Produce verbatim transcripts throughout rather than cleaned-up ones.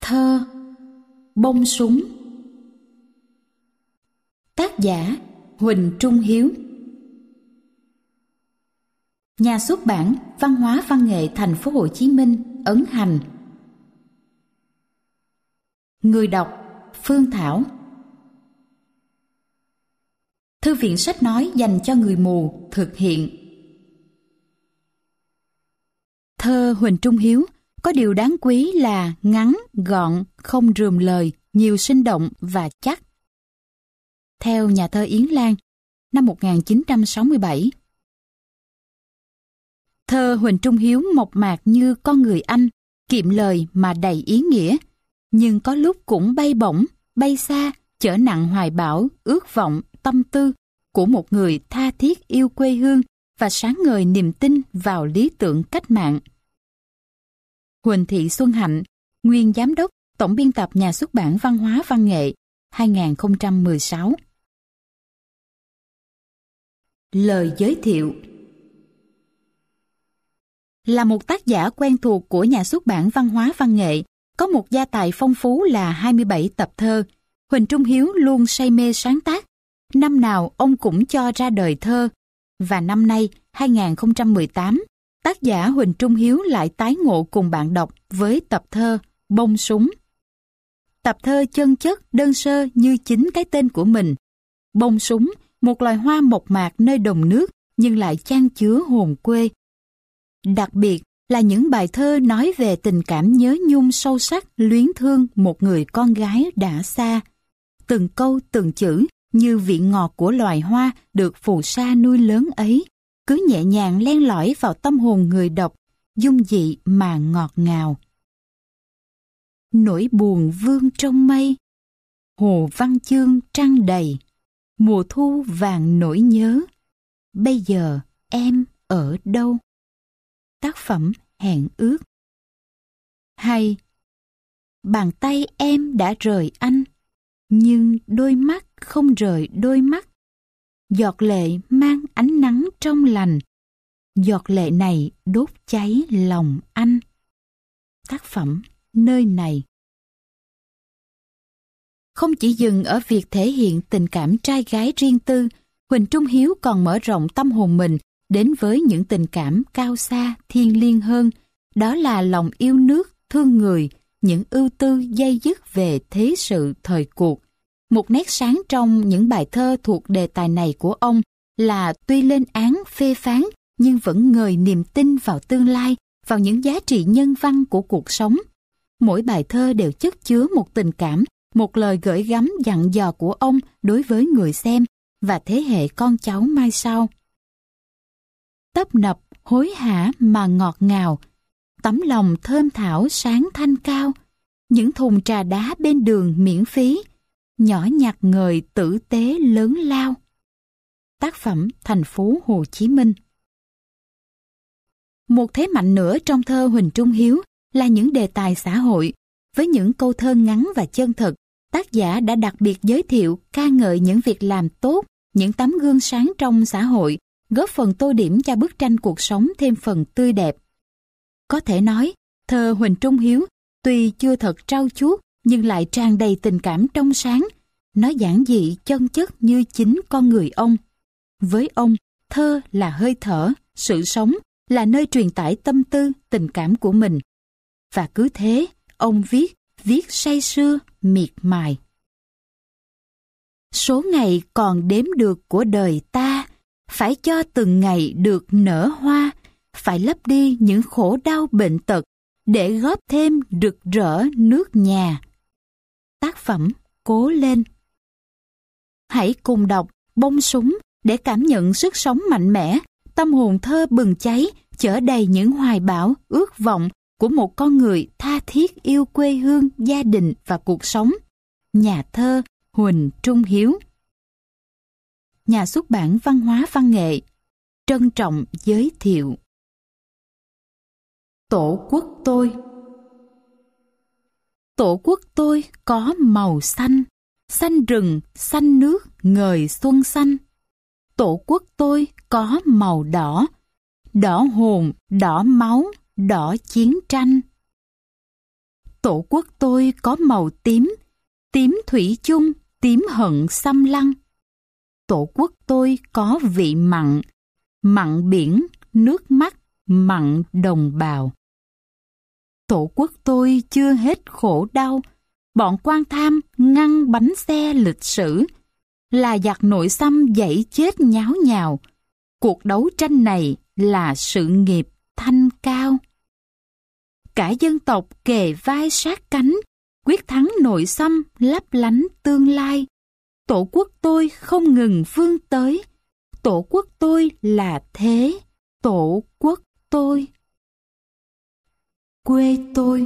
Thơ Bông Súng. Tác giả Huỳnh Trung Hiếu. Nhà xuất bản Văn hóa Văn nghệ Thành phố Hồ Chí Minh ấn hành. Người đọc Phương Thảo. Thư viện sách nói dành cho người mù thực hiện. Thơ Huỳnh Trung Hiếu có điều đáng quý là ngắn, gọn, không rườm lời, nhiều sinh động và chắc. Theo nhà thơ Yến Lan, năm một nghìn chín trăm sáu mươi bảy. Thơ Huỳnh Trung Hiếu mộc mạc như con người Anh, kiệm lời mà đầy ý nghĩa, nhưng có lúc cũng bay bổng, bay xa, chở nặng hoài bão, ước vọng, tâm tư của một người tha thiết yêu quê hương và sáng ngời niềm tin vào lý tưởng cách mạng. Huỳnh Thị Xuân Hạnh, nguyên giám đốc, tổng biên tập Nhà xuất bản Văn hóa Văn nghệ, hai nghìn không trăm mười sáu. Lời giới thiệu. Là một tác giả quen thuộc của Nhà xuất bản Văn hóa Văn nghệ, có một gia tài phong phú là hai mươi bảy tập thơ, Huỳnh Trung Hiếu luôn say mê sáng tác. Năm nào ông cũng cho ra đời thơ, và năm nay, hai nghìn không trăm mười tám, tác giả Huỳnh Trung Hiếu lại tái ngộ cùng bạn đọc với tập thơ Bông Súng. Tập thơ chân chất, đơn sơ như chính cái tên của mình. Bông súng, một loài hoa mộc mạc nơi đồng nước nhưng lại chan chứa hồn quê. Đặc biệt là những bài thơ nói về tình cảm nhớ nhung sâu sắc, luyến thương một người con gái đã xa. Từng câu từng chữ như vị ngọt của loài hoa được phù sa nuôi lớn ấy, cứ nhẹ nhàng len lỏi vào tâm hồn người đọc, dung dị mà ngọt ngào. Nỗi buồn vương trong mây, hồ văn chương trăng đầy, mùa thu vàng nỗi nhớ, bây giờ em ở đâu? Tác phẩm Hẹn ước. Hay, bàn tay em đã rời anh, nhưng đôi mắt không rời đôi mắt. Giọt lệ mang ánh nắng trong lành, giọt lệ này đốt cháy lòng anh. Tác phẩm Nơi này. Không chỉ dừng ở việc thể hiện tình cảm trai gái riêng tư, Huỳnh Trung Hiếu còn mở rộng tâm hồn mình đến với những tình cảm cao xa, thiêng liêng hơn. Đó là lòng yêu nước, thương người, những ưu tư dây dứt về thế sự thời cuộc. Một nét sáng trong những bài thơ thuộc đề tài này của ông là tuy lên án phê phán nhưng vẫn ngời niềm tin vào tương lai, vào những giá trị nhân văn của cuộc sống. Mỗi bài thơ đều chất chứa một tình cảm, một lời gửi gắm dặn dò của ông đối với người xem và thế hệ con cháu mai sau. Tấp nập, hối hả mà ngọt ngào, tấm lòng thơm thảo sáng thanh cao, những thùng trà đá bên đường miễn phí, nhỏ nhặt ngời tử tế lớn lao. Tác phẩm Thành phố Hồ Chí Minh. Một thế mạnh nữa trong thơ Huỳnh Trung Hiếu là những đề tài xã hội. Với những câu thơ ngắn và chân thực, tác giả đã đặc biệt giới thiệu, ca ngợi những việc làm tốt, những tấm gương sáng trong xã hội, góp phần tô điểm cho bức tranh cuộc sống thêm phần tươi đẹp. Có thể nói, thơ Huỳnh Trung Hiếu tuy chưa thật trau chuốt nhưng lại tràn đầy tình cảm trong sáng. Nó giản dị, chân chất như chính con người ông. Với ông, thơ là hơi thở, sự sống, là nơi truyền tải tâm tư, tình cảm của mình. Và cứ thế, ông viết, viết say sưa, miệt mài. Số ngày còn đếm được của đời ta, phải cho từng ngày được nở hoa, phải lấp đi những khổ đau bệnh tật, để góp thêm rực rỡ nước nhà. Tác phẩm Cố lên. Hãy cùng đọc Bông Súng để cảm nhận sức sống mạnh mẽ, tâm hồn thơ bừng cháy, chở đầy những hoài bão, ước vọng của một con người tha thiết yêu quê hương, gia đình và cuộc sống. Nhà thơ Huỳnh Trung Hiếu. Nhà xuất bản Văn hóa Văn nghệ trân trọng giới thiệu. Tổ quốc tôi. Tổ quốc tôi có màu xanh, xanh rừng, xanh nước, ngời xuân xanh. Tổ quốc tôi có màu đỏ, đỏ hồn, đỏ máu, đỏ chiến tranh. Tổ quốc tôi có màu tím, tím thủy chung, tím hận xâm lăng. Tổ quốc tôi có vị mặn, mặn biển, nước mắt, mặn đồng bào. Tổ quốc tôi chưa hết khổ đau, bọn quan tham ngăn bánh xe lịch sử, là giặc nội xâm dãy chết nháo nhào. Cuộc đấu tranh này là sự nghiệp thanh cao. Cả dân tộc kề vai sát cánh, quyết thắng nội xâm lấp lánh tương lai. Tổ quốc tôi không ngừng vươn tới. Tổ quốc tôi là thế, tổ quốc tôi. Quê tôi.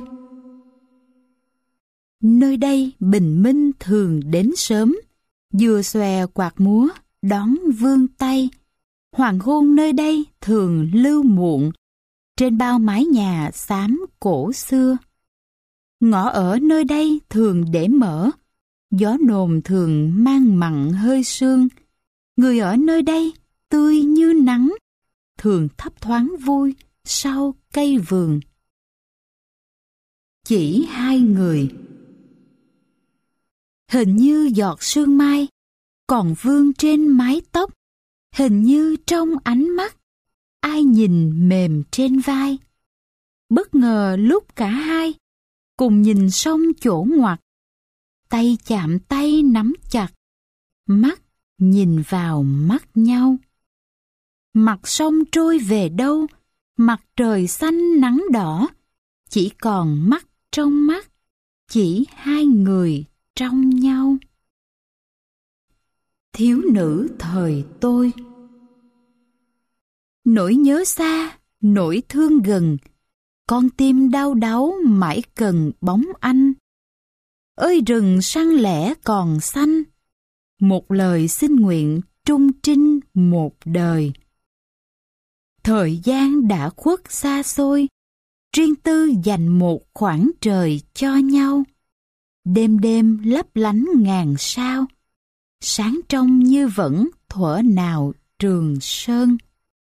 Nơi đây bình minh thường đến sớm, dừa xòe quạt múa đón vương tay. Hoàng hôn nơi đây thường lưu muộn, trên bao mái nhà xám cổ xưa. Ngõ ở nơi đây thường để mở, gió nồm thường mang mặn hơi sương. Người ở nơi đây tươi như nắng, thường thấp thoáng vui sau cây vườn. Chỉ hai người. Hình như giọt sương mai còn vương trên mái tóc, hình như trong ánh mắt ai nhìn mềm trên vai. Bất ngờ lúc cả hai cùng nhìn sông chỗ ngoặt, tay chạm tay nắm chặt, mắt nhìn vào mắt nhau. Mặt sông trôi về đâu, mặt trời xanh nắng đỏ, chỉ còn mắt trong mắt, chỉ hai người trong nhau. Thiếu nữ thời tôi. Nỗi nhớ xa, nỗi thương gần, con tim đau đáu mãi cần bóng anh. Ơi rừng săn lẻ còn xanh, một lời xin nguyện trung trinh một đời. Thời gian đã khuất xa xôi, riêng tư dành một khoảng trời cho nhau. Đêm đêm lấp lánh ngàn sao, sáng trong như vẫn thuở nào Trường Sơn.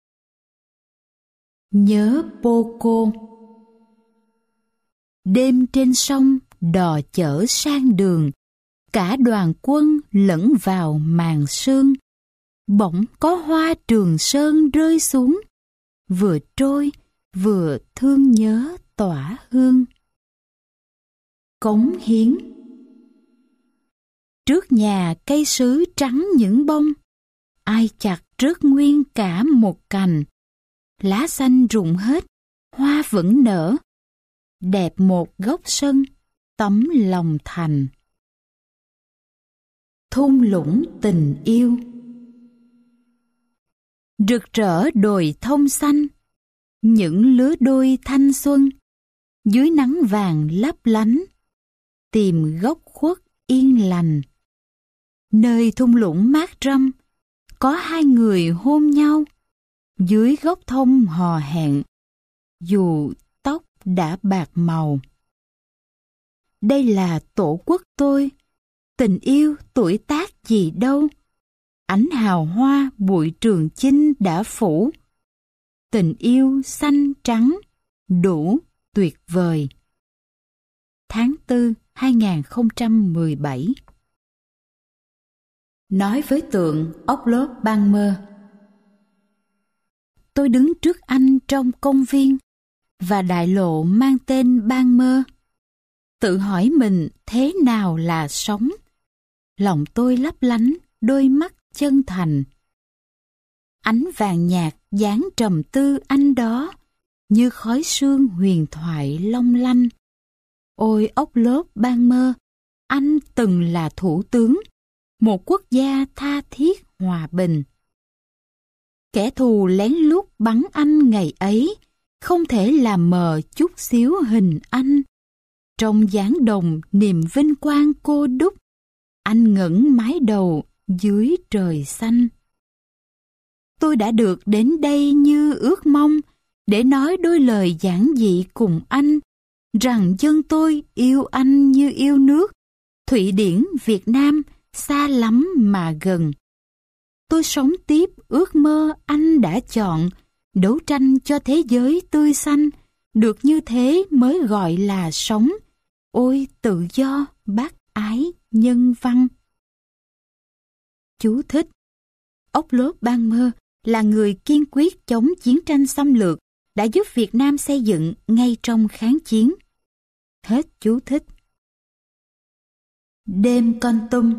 Nhớ Poco. Đêm trên sông đò chở sang đường, cả đoàn quân lẫn vào màn sương. Bỗng có hoa Trường Sơn rơi xuống, vừa trôi vừa thương nhớ tỏa hương. Cống hiến. Trước nhà cây sứ trắng những bông, ai chặt rớt nguyên cả một cành. Lá xanh rụng hết, hoa vẫn nở, đẹp một góc sân, tấm lòng thành. Thung lũng tình yêu. Rực rỡ đồi thông xanh, những lứa đôi thanh xuân, dưới nắng vàng lấp lánh, tìm góc khuất yên lành. Nơi thung lũng mát râm, có hai người hôn nhau, dưới gốc thông hò hẹn, dù tóc đã bạc màu. Đây là tổ quốc tôi, tình yêu tuổi tác gì đâu. Ánh hào hoa bụi Trường Chinh đã phủ, tình yêu xanh trắng đủ tuyệt vời. Tháng tư hai nghìn không trăm mười bảy. Nói với tượng ốc lốp ban mơ. Tôi đứng trước anh trong công viên và đại lộ mang tên ban mơ. Tự hỏi mình thế nào là sống. Lòng tôi lấp lánh đôi mắt chân thành. Ánh vàng nhạt dáng trầm tư anh đó, như khói sương huyền thoại long lanh. Ôi ốc lốp ban mơ, anh từng là thủ tướng, một quốc gia tha thiết hòa bình. Kẻ thù lén lút bắn anh ngày ấy, không thể làm mờ chút xíu hình anh. Trong dáng đồng niềm vinh quang cô đúc, anh ngẩng mái đầu dưới trời xanh. Tôi đã được đến đây như ước mong, để nói đôi lời giản dị cùng anh, rằng dân tôi yêu anh như yêu nước, Thụy Điển, Việt Nam, xa lắm mà gần. Tôi sống tiếp ước mơ anh đã chọn, đấu tranh cho thế giới tươi xanh, được như thế mới gọi là sống. ôi tự do, bác ái, nhân văn. Chú thích: Ốc Lốt Ban Mơ là người kiên quyết chống chiến tranh xâm lược, đã giúp Việt Nam xây dựng ngay trong kháng chiến. Hết chú thích. Đêm Kon Tum.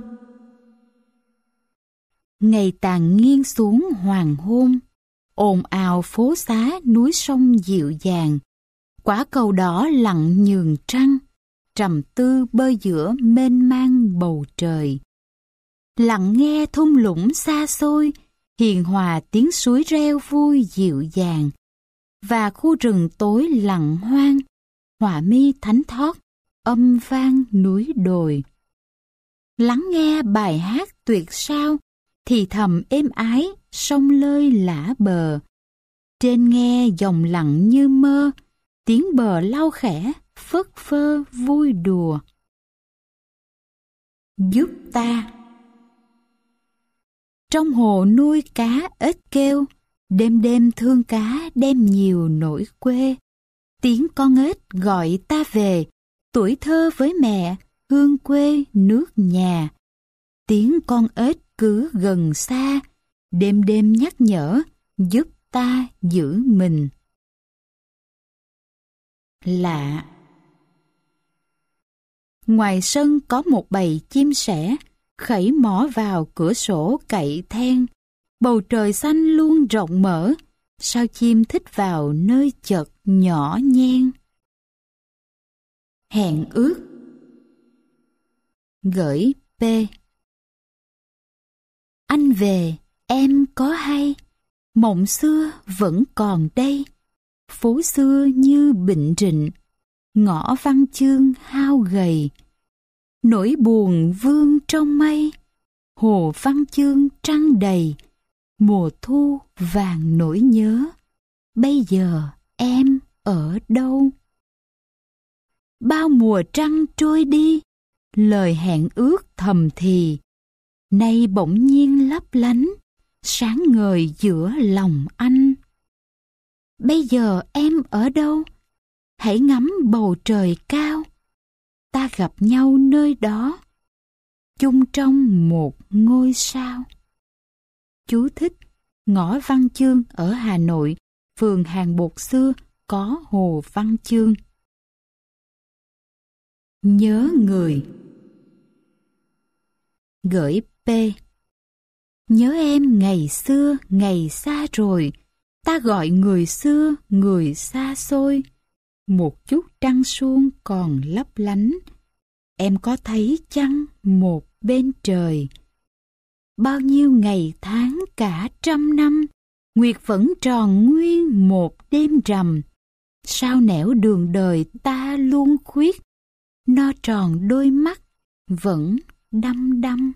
Ngày tàn nghiêng xuống hoàng hôn, ồn ào phố xá núi sông dịu dàng, quả cầu đỏ lặng nhường trăng, trầm tư bơi giữa mênh mang bầu trời. Lặng nghe thung lũng xa xôi, hiền hòa tiếng suối reo vui dịu dàng, và khu rừng tối lặng hoang, họa mi thánh thót, âm vang núi đồi. Lắng nghe bài hát tuyệt sao, thì thầm êm ái, sông lơi lả bờ. Trên nghe dòng lặng như mơ, tiếng bờ lau khẽ, phất phơ vui đùa. Giúp ta. Trong hồ nuôi cá ếch kêu, đêm đêm thương cá đem nhiều nỗi quê. Tiếng con ếch gọi ta về, tuổi thơ với mẹ, hương quê nước nhà. Tiếng con ếch cứ gần xa, đêm đêm nhắc nhở, giúp ta giữ mình. Lạ. Ngoài sân có một bầy chim sẻ, khẩy mỏ vào cửa sổ cậy then. Bầu trời xanh luôn rộng mở, sao chim thích vào nơi chật nhỏ nhen. Hẹn ước. Gửi P. Anh về, em có hay, mộng xưa vẫn còn đây. Phố xưa như bệnh rịnh, ngõ văn chương hao gầy. Nỗi buồn vương trong mây, hồ văn chương trăng đầy. Mùa thu vàng nỗi nhớ, bây giờ em ở đâu? Bao mùa trăng trôi đi, lời hẹn ước thầm thì, nay bỗng nhiên lấp lánh, sáng ngời giữa lòng anh. Bây giờ em ở đâu? Hãy ngắm bầu trời cao, ta gặp nhau nơi đó, chung trong một ngôi sao. Chú thích: ngõ Văn Chương ở Hà Nội, phường Hàng Bột xưa có hồ Văn Chương. Nhớ người. Gửi P. Nhớ em ngày xưa, ngày xa rồi, ta gọi người xưa, người xa xôi. Một chút trăng suông còn lấp lánh, em có thấy chăng một bên trời? Bao nhiêu ngày tháng cả trăm năm, nguyệt vẫn tròn nguyên một đêm rằm. Sao nẻo đường đời ta luôn khuyết, no tròn đôi mắt vẫn đăm đăm.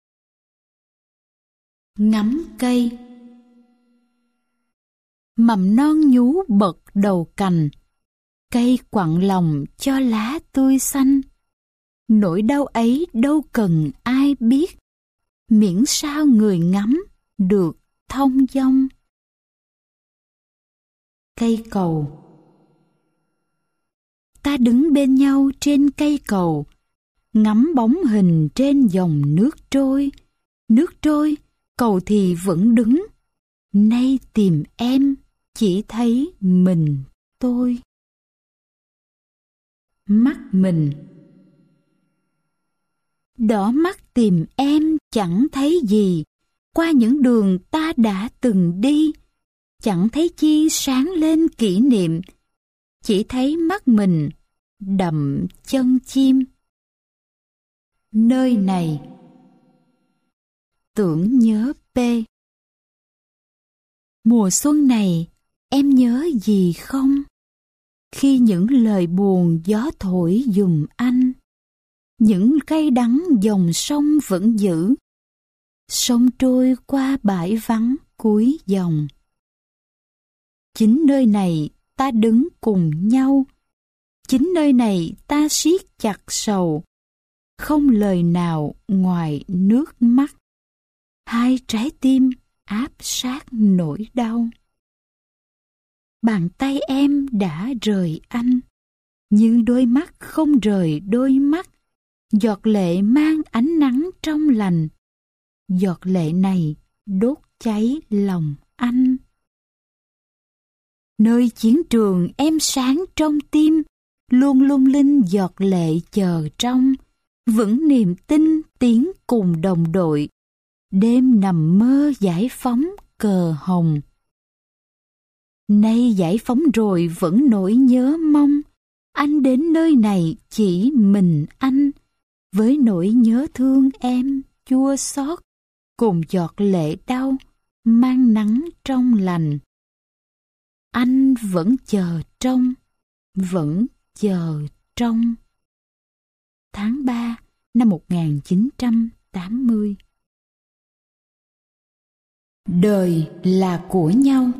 Ngắm cây. Mầm non nhú bật đầu cành, cây quặn lòng cho lá tươi xanh. Nỗi đau ấy đâu cần ai biết, miễn sao người ngắm được thông dong. Cây cầu. Ta đứng bên nhau trên cây cầu, ngắm bóng hình trên dòng nước trôi. Nước trôi, cầu thì vẫn đứng, nay tìm em chỉ thấy mình tôi. Mắt mình. Đỏ mắt tìm em chẳng thấy gì, qua những đường ta đã từng đi. Chẳng thấy chi sáng lên kỷ niệm, chỉ thấy mắt mình đậm chân chim. Nơi này. Tưởng nhớ P. Mùa xuân này em nhớ gì không? Khi những lời buồn gió thổi giùm anh, những cay đắng dòng sông vẫn giữ, sông trôi qua bãi vắng cuối dòng. Chính nơi này ta đứng cùng nhau, chính nơi này ta siết chặt sầu, không lời nào ngoài nước mắt. Hai trái tim áp sát nỗi đau. Bàn tay em đã rời anh, nhưng đôi mắt không rời đôi mắt. Giọt lệ mang ánh nắng trong lành. Giọt lệ này đốt cháy lòng anh. Nơi chiến trường em sáng trong tim, luôn lung linh giọt lệ chờ trong. Vững niềm tin tiến cùng đồng đội, đêm nằm mơ giải phóng cờ hồng. Nay giải phóng rồi vẫn nỗi nhớ mong, anh đến nơi này chỉ mình anh, với nỗi nhớ thương em chua xót, cùng giọt lệ đau mang nắng trong lành. Anh vẫn chờ trông, vẫn chờ trông. Tháng ba năm một nghìn chín trăm tám mươi. Đời là của nhau.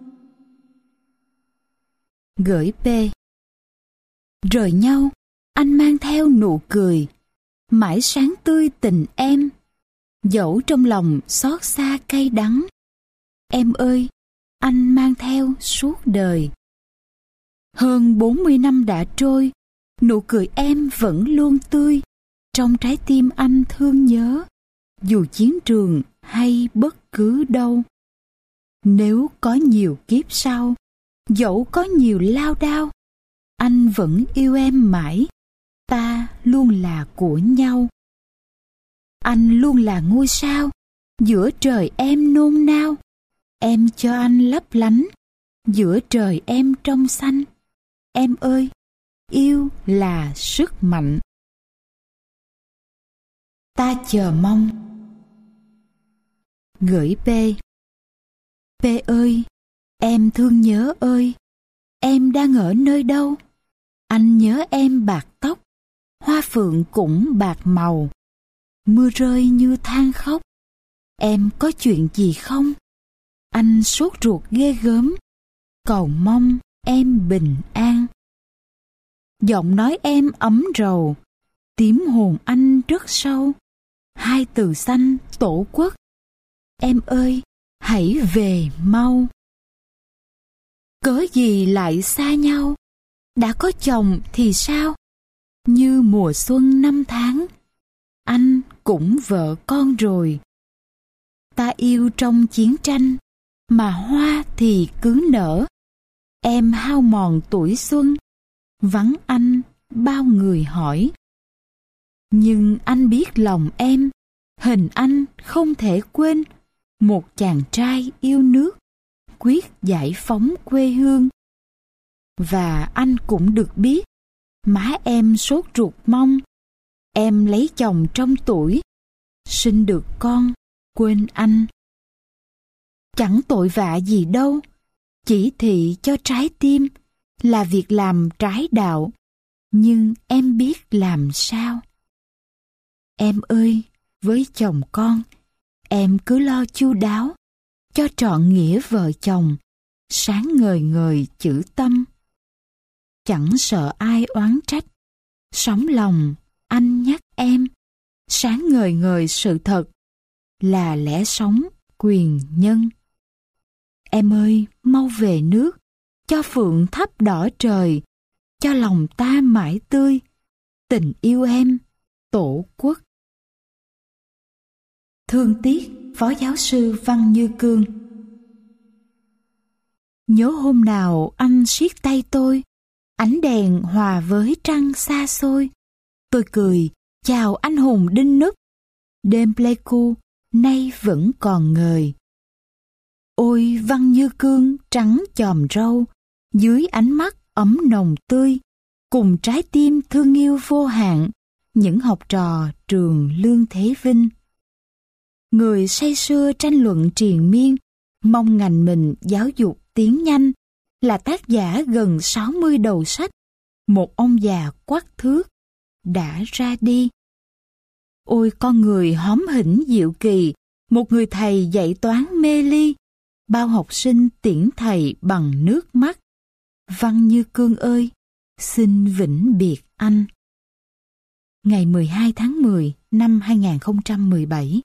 Gửi P. Rời nhau, anh mang theo nụ cười, mãi sáng tươi tình em, dẫu trong lòng xót xa cay đắng. Em ơi, anh mang theo suốt đời. Hơn bốn mươi năm đã trôi, nụ cười em vẫn luôn tươi, trong trái tim anh thương nhớ, dù chiến trường hay bất cứ đâu. Nếu có nhiều kiếp sau, dẫu có nhiều lao đao, anh vẫn yêu em mãi, ta luôn là của nhau. Anh luôn là ngôi sao, giữa trời em nôn nao, em cho anh lấp lánh, giữa trời em trong xanh. Em ơi, yêu là sức mạnh. Ta chờ mong. Gửi P. P ơi, em thương nhớ ơi, em đang ở nơi đâu? Anh nhớ em bạc tóc, hoa phượng cũng bạc màu, mưa rơi như than khóc. Em có chuyện gì không? Anh sốt ruột ghê gớm, cầu mong em bình an. Giọng nói em ấm rầu, tím hồn anh rất sâu, hai từ xanh tổ quốc. Em ơi, hãy về mau. Cớ gì lại xa nhau? Đã có chồng thì sao? Như mùa xuân năm tháng, anh cũng vợ con rồi. Ta yêu trong chiến tranh, mà hoa thì cứ nở. Em hao mòn tuổi xuân, vắng anh bao người hỏi. Nhưng anh biết lòng em, hình anh không thể quên. Một chàng trai yêu nước, quyết giải phóng quê hương. Và anh cũng được biết, má em sốt ruột mong em lấy chồng trong tuổi, sinh được con quên anh. Chẳng tội vạ gì đâu, chỉ thị cho trái tim là việc làm trái đạo, nhưng em biết làm sao. Em ơi, với chồng con, em cứ lo chu đáo, cho trọn nghĩa vợ chồng, sáng ngời ngời chữ tâm. Chẳng sợ ai oán trách, sống lòng anh nhắc em, sáng ngời ngời sự thật, là lẽ sống quyền nhân. Em ơi, mau về nước, cho phượng thắp đỏ trời, cho lòng ta mãi tươi, tình yêu em, tổ quốc. Thương tiếc Phó Giáo sư Văn Như Cương. Nhớ hôm nào anh siết tay tôi, ánh đèn hòa với trăng xa xôi. Tôi cười chào anh hùng đinh núp, đêm Pleiku nay vẫn còn ngời. Ôi Văn Như Cương trắng chòm râu, dưới ánh mắt ấm nồng tươi, cùng trái tim thương yêu vô hạn, những học trò trường Lương Thế Vinh. Người say sưa tranh luận triền miên, mong ngành mình giáo dục tiến nhanh, là tác giả gần sáu mươi đầu sách, một ông già quắc thước, đã ra đi. Ôi con người hóm hỉnh diệu kỳ, một người thầy dạy toán mê ly, bao học sinh tiễn thầy bằng nước mắt. Văn Như Cương ơi, xin vĩnh biệt anh. Ngày mười hai tháng mười năm hai nghìn không trăm mười bảy.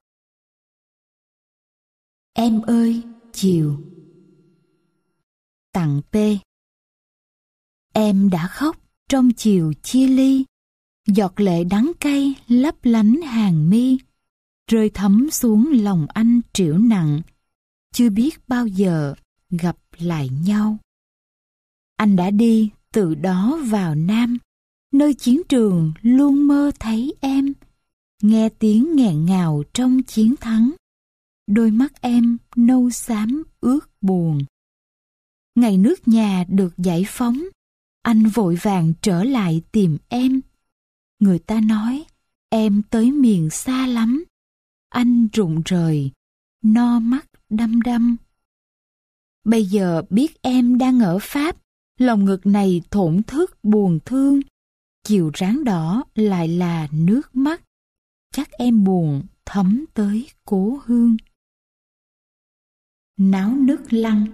Em ơi, chiều. Tặng P. Em đã khóc, trong chiều chia ly, giọt lệ đắng cay lấp lánh hàng mi, rơi thấm xuống lòng anh trĩu nặng, chưa biết bao giờ gặp lại nhau. Anh đã đi từ đó vào Nam, nơi chiến trường luôn mơ thấy em, nghe tiếng nghẹn ngào trong chiến thắng, đôi mắt em nâu xám ướt buồn. Ngày nước nhà được giải phóng, anh vội vàng trở lại tìm em. Người ta nói em tới miền xa lắm, anh rụng rời, no mắt đăm đăm. Bây giờ biết em đang ở Pháp, lòng ngực này thổn thức buồn thương. Chiều ráng đỏ lại là nước mắt, chắc em buồn thấm tới cố hương. Náo nước lăng.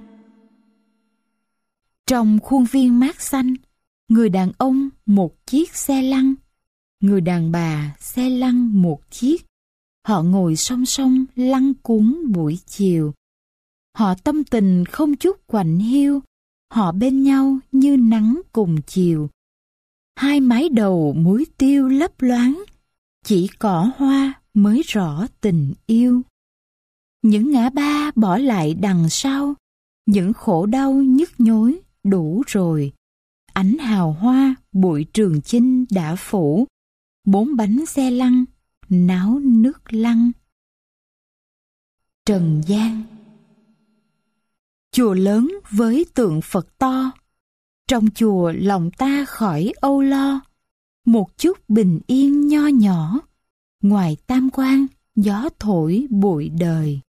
Trong khuôn viên mát xanh, người đàn ông một chiếc xe lăn, người đàn bà xe lăn một chiếc. Họ ngồi song song lăn cuốn buổi chiều. Họ tâm tình không chút quạnh hiu, họ bên nhau như nắng cùng chiều. Hai mái đầu muối tiêu lấp loáng, chỉ cỏ hoa mới rõ tình yêu. Những ngã ba bỏ lại đằng sau, những khổ đau nhức nhối đủ rồi. Ánh hào hoa bụi Trường Chinh đã phủ, bốn bánh xe lăn náo nước lăn. Trần gian. Chùa lớn với tượng Phật to, trong chùa lòng ta khỏi âu lo. Một chút bình yên nho nhỏ, ngoài tam quan gió thổi bụi đời.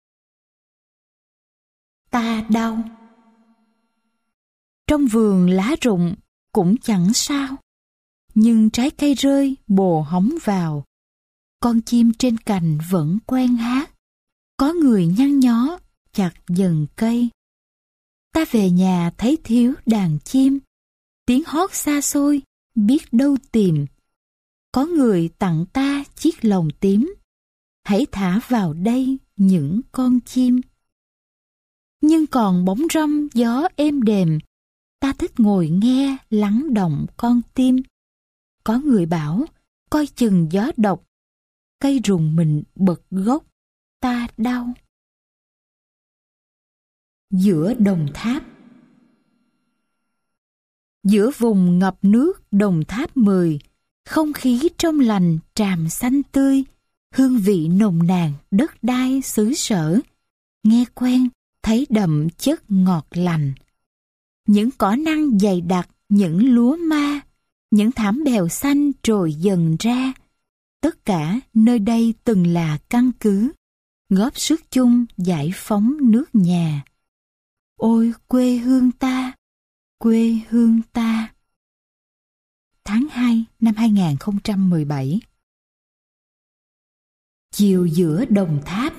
Ta đau. Trong vườn lá rụng cũng chẳng sao, nhưng trái cây rơi bồ hóng vào. Con chim trên cành vẫn quen hát, có người nhăn nhó chặt dần cây. Ta về nhà thấy thiếu đàn chim, tiếng hót xa xôi biết đâu tìm. Có người tặng ta chiếc lồng tím, hãy thả vào đây những con chim. Nhưng còn bóng râm gió êm đềm, ta thích ngồi nghe lắng động con tim. Có người bảo coi chừng gió độc, cây rùng mình bật gốc, ta đau. Giữa Đồng Tháp. Giữa vùng ngập nước Đồng Tháp mười, không khí trong lành tràm xanh tươi, hương vị nồng nàn đất đai xứ sở, nghe quen thấy đậm chất ngọt lành. Những cỏ năng dày đặc, những lúa ma, những thảm bèo xanh trồi dần ra, tất cả nơi đây từng là căn cứ, góp sức chung giải phóng nước nhà. Ôi quê hương ta, quê hương ta. Tháng hai năm hai nghìn không trăm mười bảy. Chiều giữa Đồng Tháp.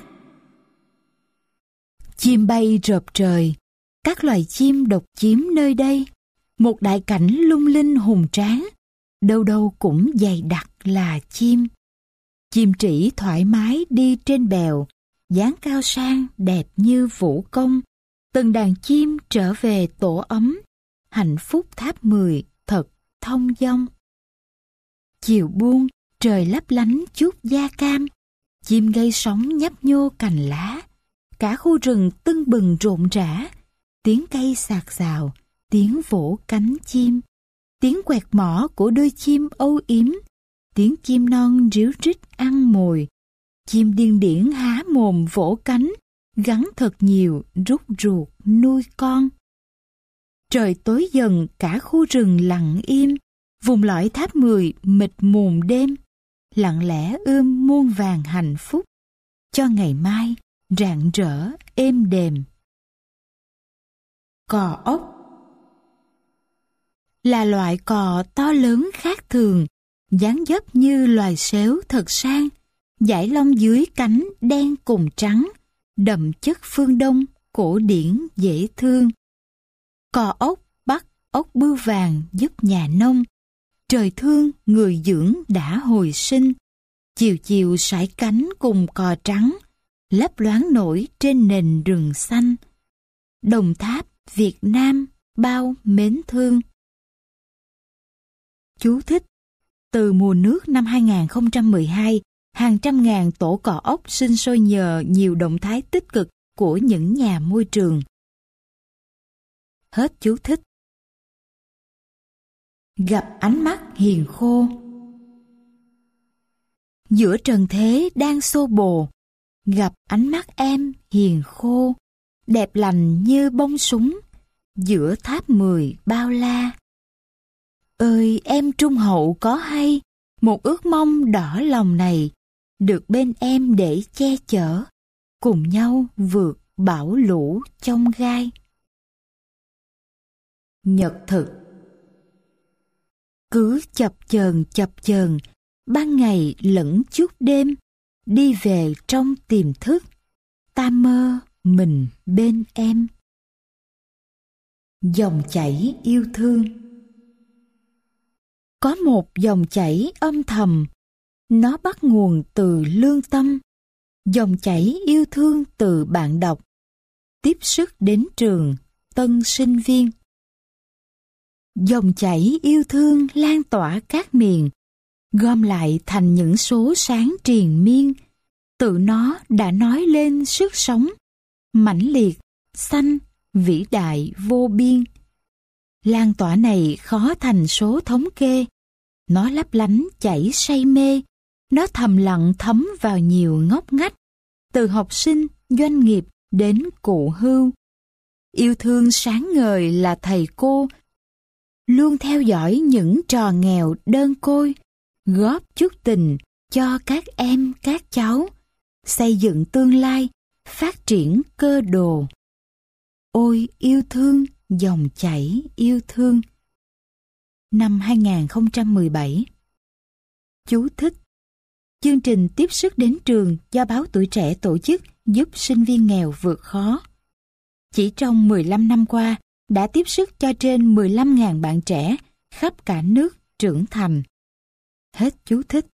Chim bay rợp trời, các loài chim độc chiếm nơi đây, một đại cảnh lung linh hùng tráng, đâu đâu cũng dày đặc là chim. Chim trĩ thoải mái đi trên bèo, dáng cao sang đẹp như vũ công. Từng đàn chim trở về tổ ấm, hạnh phúc Tháp mười thật thông dong. Chiều buông, trời lấp lánh chút da cam, chim gây sóng nhấp nhô cành lá. Cả khu rừng tưng bừng rộn rã, tiếng cây xạc xào, tiếng vỗ cánh chim, tiếng quẹt mỏ của đôi chim âu yếm, tiếng chim non ríu rít ăn mồi, chim điên điển há mồm vỗ cánh, gắn thật nhiều rút ruột nuôi con. Trời tối dần, cả khu rừng lặng im, vùng lõi Tháp mười mịt mùng đêm, lặng lẽ ươm muôn vàng hạnh phúc, cho ngày mai rạng rỡ êm đềm. Cò ốc là loại cò to lớn khác thường, dáng dấp như loài sếu thật sang, dải lông dưới cánh đen cùng trắng, đậm chất phương Đông, cổ điển dễ thương. Cò ốc bắt ốc bươu vàng giúp nhà nông, trời thương người dưỡng đã hồi sinh. Chiều chiều sải cánh cùng cò trắng, lấp loáng nổi trên nền rừng xanh. Đồng Tháp, Việt Nam bao mến thương. Chú thích: từ mùa nước năm hai nghìn không trăm mười hai, hàng trăm ngàn tổ cò ốc sinh sôi nhờ nhiều động thái tích cực của những nhà môi trường. Hết chú thích. Gặp ánh mắt hiền khô. Giữa trần thế đang xô bồ, gặp ánh mắt em hiền khô, đẹp lành như bông súng, giữa tháp mười bao la. Ơi em trung hậu có hay, một ước mong đỏ lòng này, được bên em để che chở, cùng nhau vượt bão lũ chông gai. Nhật thực. Cứ chập chờn chập chờn, ban ngày lẫn chút đêm, đi về trong tiềm thức, ta mơ mình bên em. Dòng chảy yêu thương. Có một dòng chảy âm thầm, nó bắt nguồn từ lương tâm, dòng chảy yêu thương từ bạn đọc, tiếp sức đến trường, tân sinh viên. Dòng chảy yêu thương lan tỏa các miền, gom lại thành những số sáng triền miên, tự nó đã nói lên sức sống, mãnh liệt, xanh, vĩ đại vô biên. Lan tỏa này khó thành số thống kê, nó lấp lánh chảy say mê, nó thầm lặng thấm vào nhiều ngóc ngách, từ học sinh, doanh nghiệp đến cụ hưu. Yêu thương sáng ngời là thầy cô, luôn theo dõi những trò nghèo đơn côi, góp chút tình cho các em các cháu, xây dựng tương lai, phát triển cơ đồ. Ôi yêu thương, dòng chảy yêu thương. Năm hai nghìn không trăm mười bảy. Chú thích: chương trình tiếp sức đến trường do Báo Tuổi Trẻ tổ chức giúp sinh viên nghèo vượt khó. Chỉ trong mười lăm năm qua, đã tiếp sức cho trên mười lăm nghìn bạn trẻ khắp cả nước trưởng thành. Hết chú thích.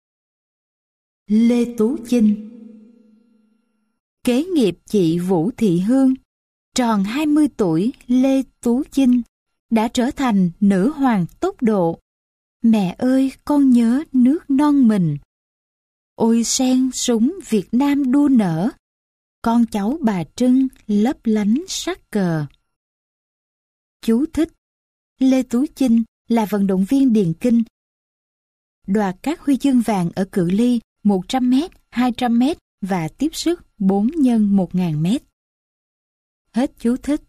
Lê Tú Chinh. Kế nghiệp chị Vũ Thị Hương, tròn hai mươi tuổi, Lê Tú Chinh đã trở thành nữ hoàng tốc độ. Mẹ ơi, con nhớ nước non mình. Ôi sen súng Việt Nam đua nở, con cháu bà Trưng lấp lánh sắc cờ. Chú thích: Lê Tú Chinh là vận động viên điền kinh, đoạt các huy chương vàng ở cự ly một trăm mét, hai trăm mét và tiếp sức bốn nhân một nghìn mét. Hết chú thích.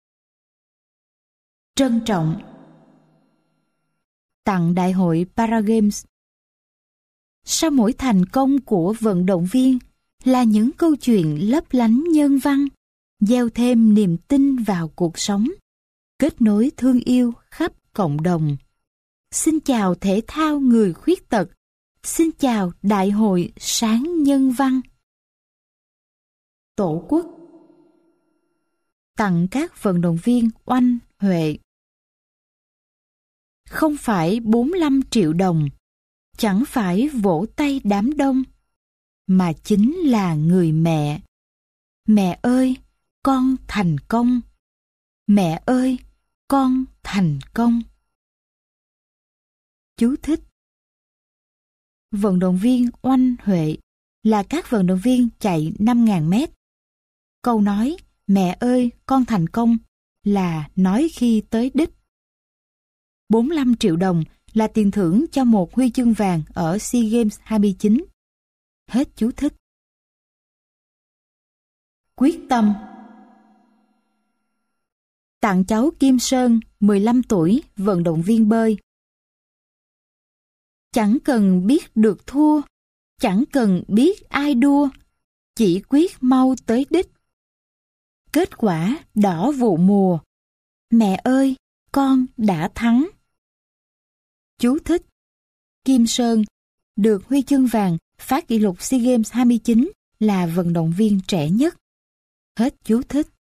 Trân trọng. Tặng Đại hội Paragames. Sau mỗi thành công của vận động viên là những câu chuyện lấp lánh nhân văn, gieo thêm niềm tin vào cuộc sống, kết nối thương yêu khắp cộng đồng. Xin chào thể thao người khuyết tật, xin chào Đại hội sáng nhân văn. Tổ quốc. Tặng các vận động viên oanh huệ. Không phải bốn mươi lăm triệu đồng, chẳng phải vỗ tay đám đông, mà chính là người mẹ. Mẹ ơi, con thành công. Mẹ ơi, con thành công. Chú thích: vận động viên oanh huệ là các vận động viên chạy năm nghìn mét. Câu nói mẹ ơi, con thành công là nói khi tới đích. bốn mươi lăm triệu đồng là tiền thưởng cho một huy chương vàng ở SEA Games hai mươi chín. Hết chú thích. Quyết tâm. Tặng cháu Kim Sơn, mười lăm tuổi, vận động viên bơi. Chẳng cần biết được thua, chẳng cần biết ai đua, chỉ quyết mau tới đích. Kết quả đỏ vụ mùa. Mẹ ơi, con đã thắng. Chú thích: Kim Sơn được huy chương vàng, phá kỷ lục SEA Games hai mươi chín, là vận động viên trẻ nhất. Hết chú thích.